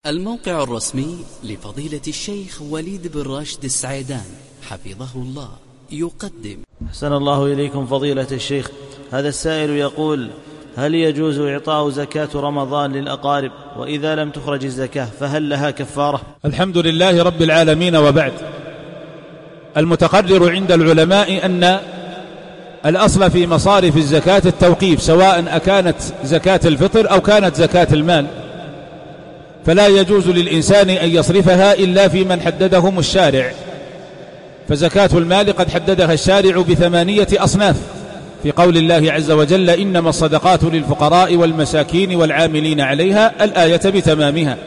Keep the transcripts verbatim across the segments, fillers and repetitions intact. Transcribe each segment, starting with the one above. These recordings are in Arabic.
الموقع الرسمي لفضيلة الشيخ وليد بن راشد السعيدان حفظه الله يقدم. أحسن الله إليكم فضيلة الشيخ. هذا السائل يقول: هل يجوز إعطاء زكاة رمضان للأقارب، وإذا لم تخرج الزكاة فهل لها كفارة؟ الحمد لله رب العالمين، وبعد. المتقرر عند العلماء أن الأصل في مصارف الزكاة التوقيف، سواء أكانت زكاة الفطر أو كانت زكاة المال، فلا يجوز للإنسان أن يصرفها إلا في من حددهم الشارع. فزكاة المال قد حددها الشارع بثمانية أصناف في قول الله عز وجل: إنما الصدقات للفقراء والمساكين والعاملين عليها، الآية بتمامها.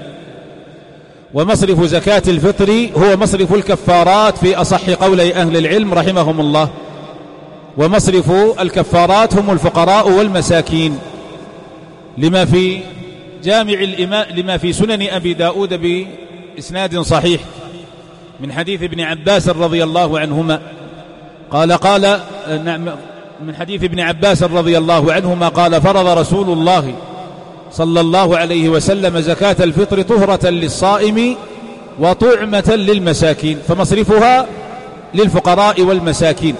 ومصرف زكاة الفطر هو مصرف الكفارات في أصح قولي أهل العلم رحمهم الله، ومصرف الكفارات هم الفقراء والمساكين، لما في جامع الإمام لما في سنن أبي داود بإسناد صحيح من حديث ابن عباس رضي الله عنهما قال قال من حديث ابن عباس رضي الله عنهما قال: فرض رسول الله صلى الله عليه وسلم زكاة الفطر طهرة للصائم وطعمة للمساكين، فمصرفها للفقراء والمساكين.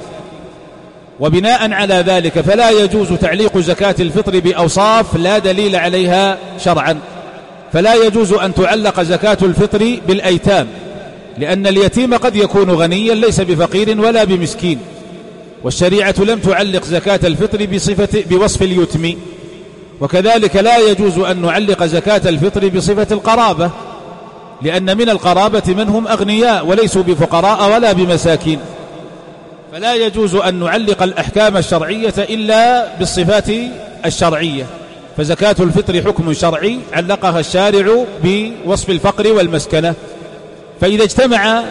وبناء على ذلك فلا يجوز تعليق زكاة الفطر بأوصاف لا دليل عليها شرعا. فلا يجوز أن تعلق زكاة الفطر بالأيتام، لأن اليتيم قد يكون غنيا ليس بفقير ولا بمسكين، والشريعة لم تعلق زكاة الفطر بصفة بوصف اليتم. وكذلك لا يجوز أن نعلق زكاة الفطر بصفة القرابة، لأن من القرابة من هم أغنياء وليسوا بفقراء ولا بمساكين. فلا يجوز أن نعلق الأحكام الشرعية إلا بالصفات الشرعية. فزكاة الفطر حكم شرعي علقها الشارع بوصف الفقر والمسكنة، فإذا اجتمع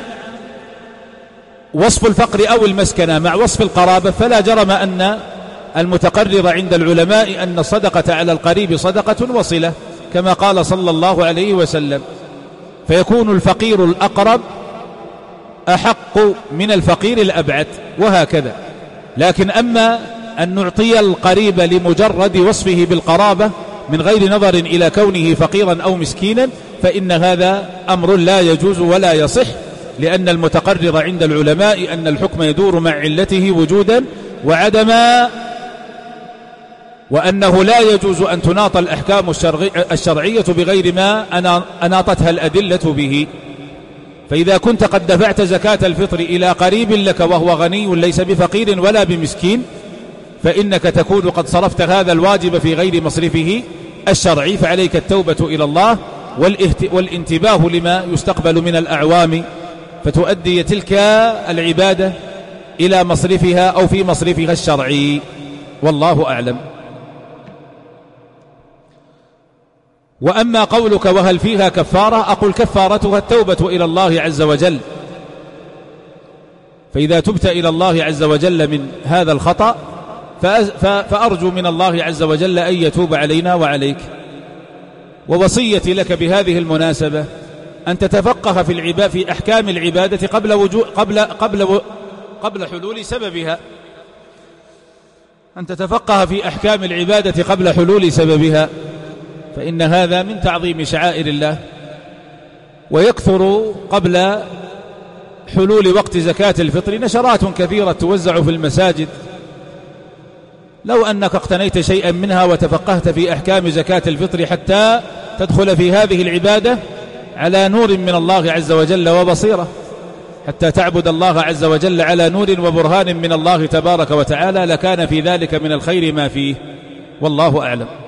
وصف الفقر أو المسكنة مع وصف القرابة فلا جرم أن المتقرر عند العلماء أن الصدقة على القريب صدقة وصلة، كما قال صلى الله عليه وسلم، فيكون الفقير الأقرب أحق من الفقير الأبعد، وهكذا. لكن أما أن نعطي القريب لمجرد وصفه بالقرابة من غير نظر إلى كونه فقيرا أو مسكينا، فإن هذا أمر لا يجوز ولا يصح، لأن المتقرر عند العلماء أن الحكم يدور مع علته وجودا وعدما، وأنه لا يجوز أن تناط الأحكام الشرعية بغير ما أناطتها الأدلة به. فإذا كنت قد دفعت زكاة الفطر إلى قريب لك وهو غني ليس بفقير ولا بمسكين، فإنك تكون قد صرفت هذا الواجب في غير مصرفه الشرعي، فعليك التوبة إلى الله والانتباه لما يستقبل من الأعوام، فتؤدي تلك العبادة إلى مصرفها أو في مصرفها الشرعي، والله أعلم. وأما قولك وهل فيها كفارة، أقول كفارتها التوبة إلى الله عز وجل. فإذا تبت إلى الله عز وجل من هذا الخطأ فأرجو من الله عز وجل أن يتوب علينا وعليك. ووصيتي لك بهذه المناسبة أن تتفقه في العبادة في أحكام العبادة قبل وجو قبل قبل قبل حلول سببها، أن تتفقه في أحكام العبادة قبل حلول سببها، فإن هذا من تعظيم شعائر الله. ويكثر قبل حلول وقت زكاة الفطر نشرات كثيرة توزع في المساجد، لو أنك اقتنيت شيئا منها وتفقهت في أحكام زكاة الفطر حتى تدخل في هذه العبادة على نور من الله عز وجل وبصيرة، حتى تعبد الله عز وجل على نور وبرهان من الله تبارك وتعالى، لكان في ذلك من الخير ما فيه، والله أعلم.